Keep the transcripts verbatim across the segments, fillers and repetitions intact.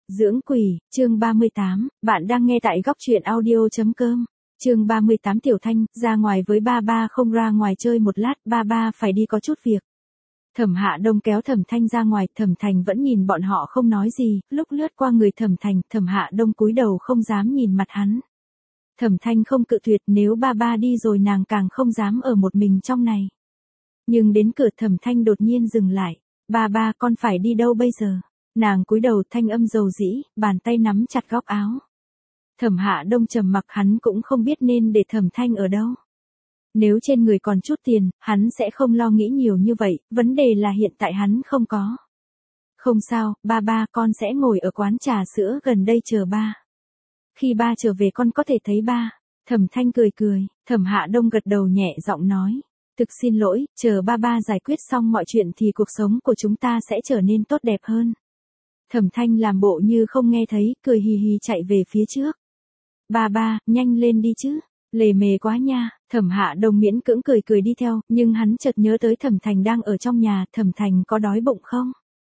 Dưỡng quỷ, chương ba mươi tám, bạn đang nghe tại góc truyện audio.com. Chương ba mươi tám Tiểu Thanh, ra ngoài với ba ba không ra ngoài chơi một lát, ba ba phải đi có chút việc. Thẩm Hạ Đông kéo Thẩm Thanh ra ngoài, Thẩm Thành vẫn nhìn bọn họ không nói gì, lúc lướt qua người Thẩm Thành, Thẩm Hạ Đông cúi đầu không dám nhìn mặt hắn. Thẩm Thanh không cự tuyệt, nếu ba ba đi rồi nàng càng không dám ở một mình trong này. Nhưng đến cửa Thẩm Thanh đột nhiên dừng lại, ba ba con phải đi đâu bây giờ? Nàng cúi đầu thanh âm dầu dĩ, bàn tay nắm chặt góc áo. Thẩm Hạ Đông trầm mặc, hắn cũng không biết nên để Thẩm Thanh ở đâu. Nếu trên người còn chút tiền, hắn sẽ không lo nghĩ nhiều như vậy, vấn đề là hiện tại hắn không có. Không sao, ba ba con sẽ ngồi ở quán trà sữa gần đây chờ ba. Khi ba trở về con có thể thấy ba. Thẩm Thanh cười cười, Thẩm Hạ Đông gật đầu nhẹ giọng nói. Thực xin lỗi, chờ ba ba giải quyết xong mọi chuyện thì cuộc sống của chúng ta sẽ trở nên tốt đẹp hơn. Thẩm Thanh làm bộ như không nghe thấy, cười hì hì chạy về phía trước. Ba ba, nhanh lên đi chứ, lề mề quá nha. Thẩm Hạ Đông miễn cưỡng cười cười đi theo, nhưng hắn chợt nhớ tới Thẩm Thành đang ở trong nhà, Thẩm Thành có đói bụng không?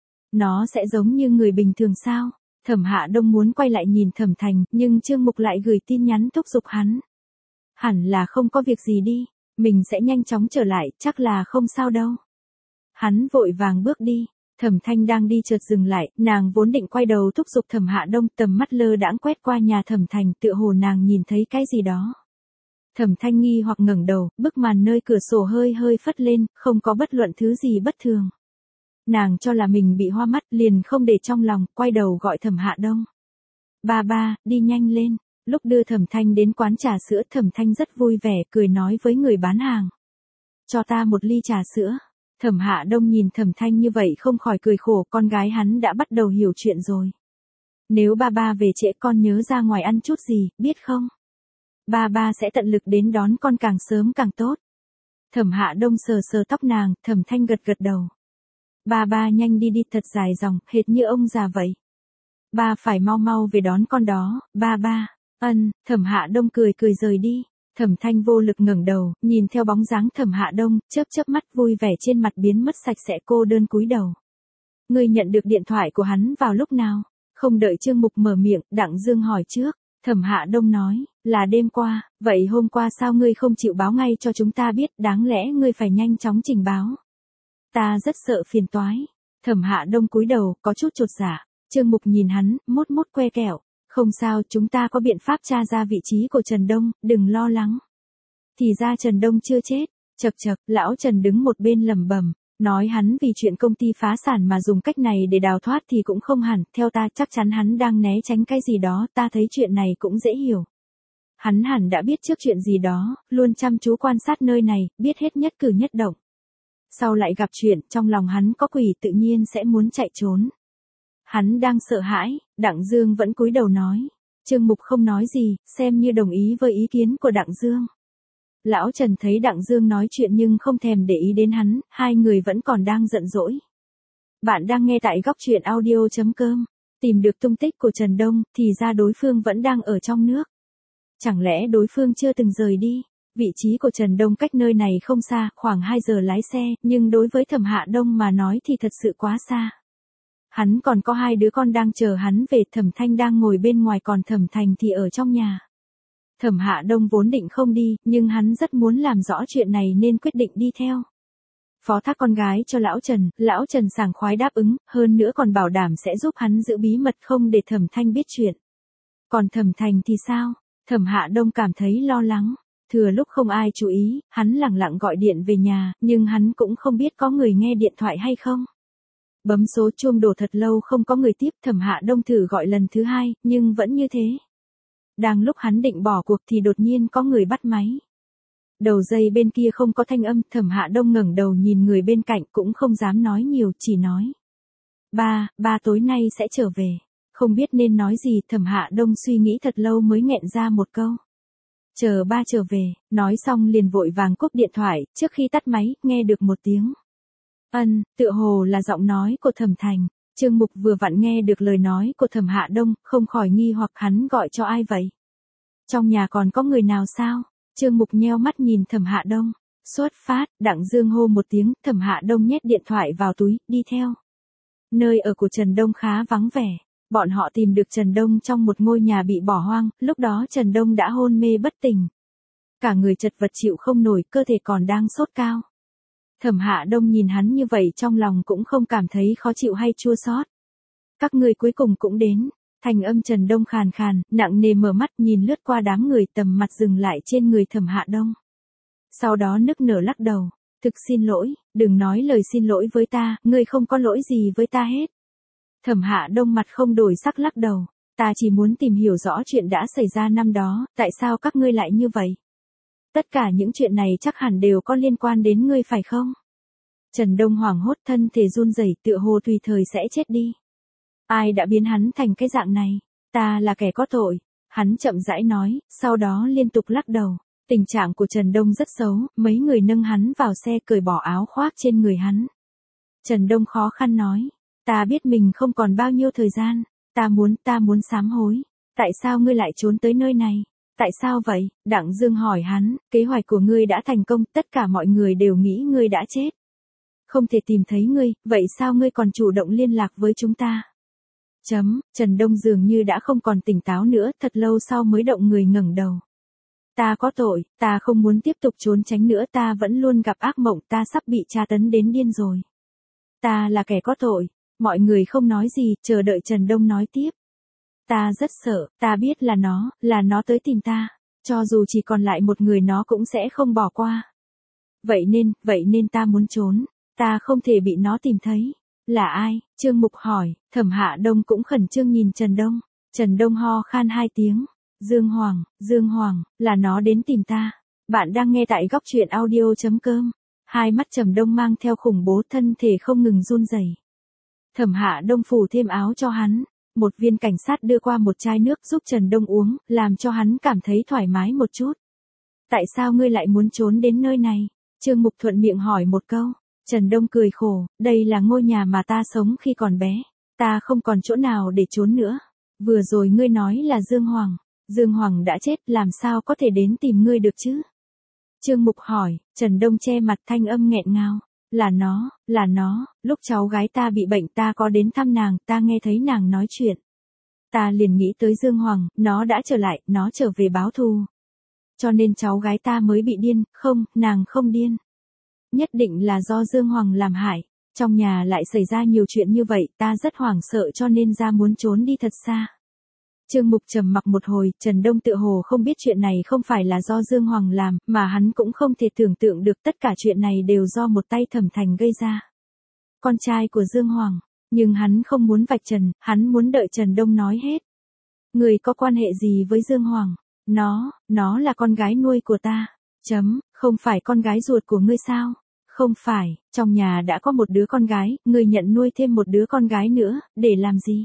Nó sẽ giống như người bình thường sao? Thẩm Hạ Đông muốn quay lại nhìn Thẩm Thành, nhưng Trương Mục lại gửi tin nhắn thúc giục hắn. Hẳn là không có việc gì đi, mình sẽ nhanh chóng trở lại, chắc là không sao đâu. Hắn vội vàng bước đi. Thẩm Thanh đang đi chợt dừng lại, nàng vốn định quay đầu thúc giục Thẩm Hạ Đông, tầm mắt lơ đãng quét qua nhà Thẩm Thành, tựa hồ nàng nhìn thấy cái gì đó. Thẩm Thanh nghi hoặc ngẩng đầu, bức màn nơi cửa sổ hơi hơi phất lên, không có bất luận thứ gì bất thường. Nàng cho là mình bị hoa mắt, liền không để trong lòng, quay đầu gọi Thẩm Hạ Đông. Ba ba, đi nhanh lên. Lúc đưa Thẩm Thanh đến quán trà sữa, Thẩm Thanh rất vui vẻ, cười nói với người bán hàng. Cho ta một ly trà sữa. Thẩm Hạ Đông nhìn Thẩm Thanh như vậy không khỏi cười khổ, con gái hắn đã bắt đầu hiểu chuyện rồi. Nếu ba ba về trễ con nhớ ra ngoài ăn chút gì, biết không? Ba ba sẽ tận lực đến đón con càng sớm càng tốt. Thẩm Hạ Đông sờ sờ tóc nàng, Thẩm Thanh gật gật đầu. Ba ba nhanh đi đi, thật dài dòng, hệt như ông già vậy. Ba phải mau mau về đón con đó, ba ba. Ân, Thẩm Hạ Đông cười cười rời đi. Thẩm Thanh vô lực ngẩng đầu, nhìn theo bóng dáng Thẩm Hạ Đông, chớp chớp mắt vui vẻ trên mặt biến mất sạch sẽ, cô đơn cúi đầu. Ngươi nhận được điện thoại của hắn vào lúc nào? Không đợi Trương Mục mở miệng, Đặng Dương hỏi trước. Thẩm Hạ Đông nói, là đêm qua, vậy hôm qua sao ngươi không chịu báo ngay cho chúng ta biết, đáng lẽ ngươi phải nhanh chóng trình báo. Ta rất sợ phiền toái. Thẩm Hạ Đông cúi đầu, có chút chột dạ. Trương Mục nhìn hắn, mốt mốt que kẹo. Không sao, chúng ta có biện pháp tra ra vị trí của Trần Đông, đừng lo lắng. Thì ra Trần Đông chưa chết. Chậc chậc, lão Trần đứng một bên lẩm bẩm, nói hắn vì chuyện công ty phá sản mà dùng cách này để đào thoát thì cũng không hẳn, theo ta chắc chắn hắn đang né tránh cái gì đó, ta thấy chuyện này cũng dễ hiểu. Hắn hẳn đã biết trước chuyện gì đó, luôn chăm chú quan sát nơi này, biết hết nhất cử nhất động. Sau lại gặp chuyện, trong lòng hắn có quỷ tự nhiên sẽ muốn chạy trốn. Hắn đang sợ hãi, Đặng Dương vẫn cúi đầu nói. Trương Mục không nói gì, xem như đồng ý với ý kiến của Đặng Dương. Lão Trần thấy Đặng Dương nói chuyện nhưng không thèm để ý đến hắn, hai người vẫn còn đang giận dỗi. Bạn đang nghe tại góc truyện audio.com. Tìm được tung tích của Trần Đông, thì ra đối phương vẫn đang ở trong nước. Chẳng lẽ đối phương chưa từng rời đi? Vị trí của Trần Đông cách nơi này không xa, khoảng hai giờ lái xe, nhưng đối với Thẩm Hạ Đông mà nói thì thật sự quá xa. Hắn còn có hai đứa con đang chờ hắn về, Thẩm Thanh đang ngồi bên ngoài còn Thẩm Thành thì ở trong nhà. Thẩm Hạ Đông vốn định không đi, nhưng hắn rất muốn làm rõ chuyện này nên quyết định đi theo. Phó thác con gái cho lão Trần, lão Trần sảng khoái đáp ứng, hơn nữa còn bảo đảm sẽ giúp hắn giữ bí mật không để Thẩm Thanh biết chuyện. Còn Thẩm Thành thì sao? Thẩm Hạ Đông cảm thấy lo lắng. Thừa lúc không ai chú ý, hắn lẳng lặng gọi điện về nhà, nhưng hắn cũng không biết có người nghe điện thoại hay không. Bấm số chuông đổ thật lâu không có người tiếp, Thẩm Hạ Đông thử gọi lần thứ hai, nhưng vẫn như thế. Đang lúc hắn định bỏ cuộc thì đột nhiên có người bắt máy. Đầu dây bên kia không có thanh âm, Thẩm Hạ Đông ngẩng đầu nhìn người bên cạnh cũng không dám nói nhiều, chỉ nói. Ba, ba tối nay sẽ trở về. Không biết nên nói gì, Thẩm Hạ Đông suy nghĩ thật lâu mới nghẹn ra một câu. Chờ ba trở về, nói xong liền vội vàng cúp điện thoại, trước khi tắt máy, nghe được một tiếng. Ân, tựa hồ là giọng nói của Thẩm Thành. Trương Mục vừa vặn nghe được lời nói của Thẩm Hạ Đông, không khỏi nghi hoặc hắn gọi cho ai vậy? Trong nhà còn có người nào sao? Trương Mục nheo mắt nhìn Thẩm Hạ Đông. Xuất phát, Đặng Dương hô một tiếng, Thẩm Hạ Đông nhét điện thoại vào túi, đi theo. Nơi ở của Trần Đông khá vắng vẻ. Bọn họ tìm được Trần Đông trong một ngôi nhà bị bỏ hoang, lúc đó Trần Đông đã hôn mê bất tỉnh. Cả người chật vật chịu không nổi, cơ thể còn đang sốt cao. Thẩm Hạ Đông nhìn hắn như vậy trong lòng cũng không cảm thấy khó chịu hay chua xót. Các ngươi cuối cùng cũng đến. Thành âm Trần Đông khàn khàn, nặng nề mở mắt nhìn lướt qua đám người, tầm mặt dừng lại trên người Thẩm Hạ Đông. Sau đó nức nở lắc đầu. Thực xin lỗi, đừng nói lời xin lỗi với ta, ngươi không có lỗi gì với ta hết. Thẩm Hạ Đông mặt không đổi sắc lắc đầu. Ta chỉ muốn tìm hiểu rõ chuyện đã xảy ra năm đó, tại sao các ngươi lại như vậy. Tất cả những chuyện này chắc hẳn đều có liên quan đến ngươi phải không? Trần Đông hoảng hốt, thân thể run rẩy, tựa hồ tùy thời sẽ chết đi. Ai đã biến hắn thành cái dạng này? Ta là kẻ có tội. Hắn chậm rãi nói, sau đó liên tục lắc đầu. Tình trạng của Trần Đông rất xấu, mấy người nâng hắn vào xe cởi bỏ áo khoác trên người hắn. Trần Đông khó khăn nói, ta biết mình không còn bao nhiêu thời gian, ta muốn, ta muốn sám hối. Tại sao ngươi lại trốn tới nơi này? Tại sao vậy? Đặng Dương hỏi hắn, kế hoạch của ngươi đã thành công, tất cả mọi người đều nghĩ ngươi đã chết. Không thể tìm thấy ngươi, vậy sao ngươi còn chủ động liên lạc với chúng ta? Chấm, Trần Đông dường như đã không còn tỉnh táo nữa, thật lâu sau mới động người ngẩng đầu. Ta có tội, ta không muốn tiếp tục trốn tránh nữa, ta vẫn luôn gặp ác mộng, ta sắp bị tra tấn đến điên rồi. Ta là kẻ có tội. Mọi người không nói gì, chờ đợi Trần Đông nói tiếp. Ta rất sợ, ta biết là nó, là nó tới tìm ta. Cho dù chỉ còn lại một người nó cũng sẽ không bỏ qua. Vậy nên, vậy nên ta muốn trốn. Ta không thể bị nó tìm thấy. Là ai? Trương Mục hỏi. Thẩm Hạ Đông cũng khẩn trương nhìn Trần Đông. Trần Đông ho khan hai tiếng. Dương Hoàng, Dương Hoàng, là nó đến tìm ta. Bạn đang nghe tại góc truyện audio.com. Hai mắt Trầm Đông mang theo khủng bố, thân thể không ngừng run rẩy. Thẩm Hạ Đông phủ thêm áo cho hắn. Một viên cảnh sát đưa qua một chai nước giúp Trần Đông uống, làm cho hắn cảm thấy thoải mái một chút. Tại sao ngươi lại muốn trốn đến nơi này? Trương Mục thuận miệng hỏi một câu. Trần Đông cười khổ, đây là ngôi nhà mà ta sống khi còn bé. Ta không còn chỗ nào để trốn nữa. Vừa rồi ngươi nói là Dương Hoàng. Dương Hoàng đã chết, làm sao có thể đến tìm ngươi được chứ? Trương Mục hỏi. Trần Đông che mặt, thanh âm nghẹn ngào. Là nó, là nó, lúc cháu gái ta bị bệnh ta có đến thăm nàng, ta nghe thấy nàng nói chuyện. Ta liền nghĩ tới Dương Hoàng, nó đã trở lại, nó trở về báo thù. Cho nên cháu gái ta mới bị điên, không, nàng không điên. Nhất định là do Dương Hoàng làm hại. Trong nhà lại xảy ra nhiều chuyện như vậy, ta rất hoảng sợ cho nên ra muốn trốn đi thật xa. Trương Mục trầm mặc một hồi, Trần Đông tựa hồ không biết chuyện này không phải là do Dương Hoàng làm, mà hắn cũng không thể tưởng tượng được tất cả chuyện này đều do một tay Thẩm Thành gây ra. Con trai của Dương Hoàng, nhưng hắn không muốn vạch trần, hắn muốn đợi Trần Đông nói hết. Người có quan hệ gì với Dương Hoàng? Nó, nó là con gái nuôi của ta. Chấm, không phải con gái ruột của ngươi sao? Không phải, trong nhà đã có một đứa con gái, ngươi nhận nuôi thêm một đứa con gái nữa, để làm gì?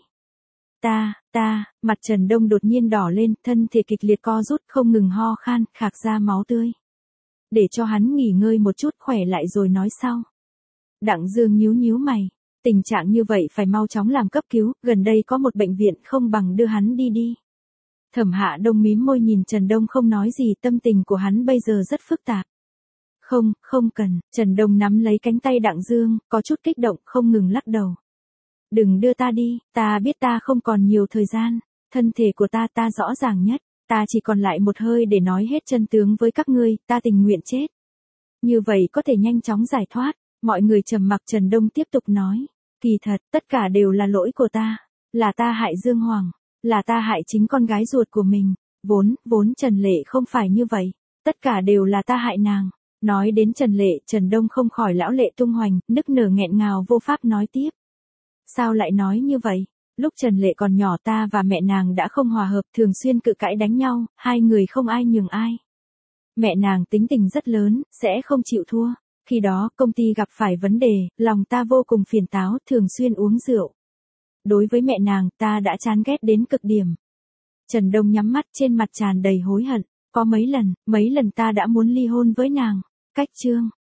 Ta, ta, mặt Trần Đông đột nhiên đỏ lên, thân thể kịch liệt co rút, không ngừng ho khan, khạc ra máu tươi. Để cho hắn nghỉ ngơi một chút, khỏe lại rồi nói sau. Đặng Dương nhíu nhíu mày, tình trạng như vậy phải mau chóng làm cấp cứu, gần đây có một bệnh viện, không bằng đưa hắn đi đi. Thẩm Hạ Đông mím môi nhìn Trần Đông không nói gì, tâm tình của hắn bây giờ rất phức tạp. Không, không cần, Trần Đông nắm lấy cánh tay Đặng Dương, có chút kích động, không ngừng lắc đầu. Đừng đưa ta đi, ta biết ta không còn nhiều thời gian, thân thể của ta ta rõ ràng nhất, ta chỉ còn lại một hơi để nói hết chân tướng với các ngươi, ta tình nguyện chết. Như vậy có thể nhanh chóng giải thoát, mọi người trầm mặc. Trần Đông tiếp tục nói, kỳ thật, tất cả đều là lỗi của ta, là ta hại Dương Hoàng, là ta hại chính con gái ruột của mình, vốn, vốn Trần Lệ không phải như vậy, tất cả đều là ta hại nàng. Nói đến Trần Lệ, Trần Đông không khỏi lão lệ tung hoành, nức nở nghẹn ngào vô pháp nói tiếp. Sao lại nói như vậy? Lúc Trần Lệ còn nhỏ ta và mẹ nàng đã không hòa hợp, thường xuyên cự cãi đánh nhau, hai người không ai nhường ai. Mẹ nàng tính tình rất lớn, sẽ không chịu thua. Khi đó công ty gặp phải vấn đề, lòng ta vô cùng phiền táo, thường xuyên uống rượu. Đối với mẹ nàng, ta đã chán ghét đến cực điểm. Trần Đông nhắm mắt, trên mặt tràn đầy hối hận. Có mấy lần, mấy lần ta đã muốn ly hôn với nàng. Cách chương,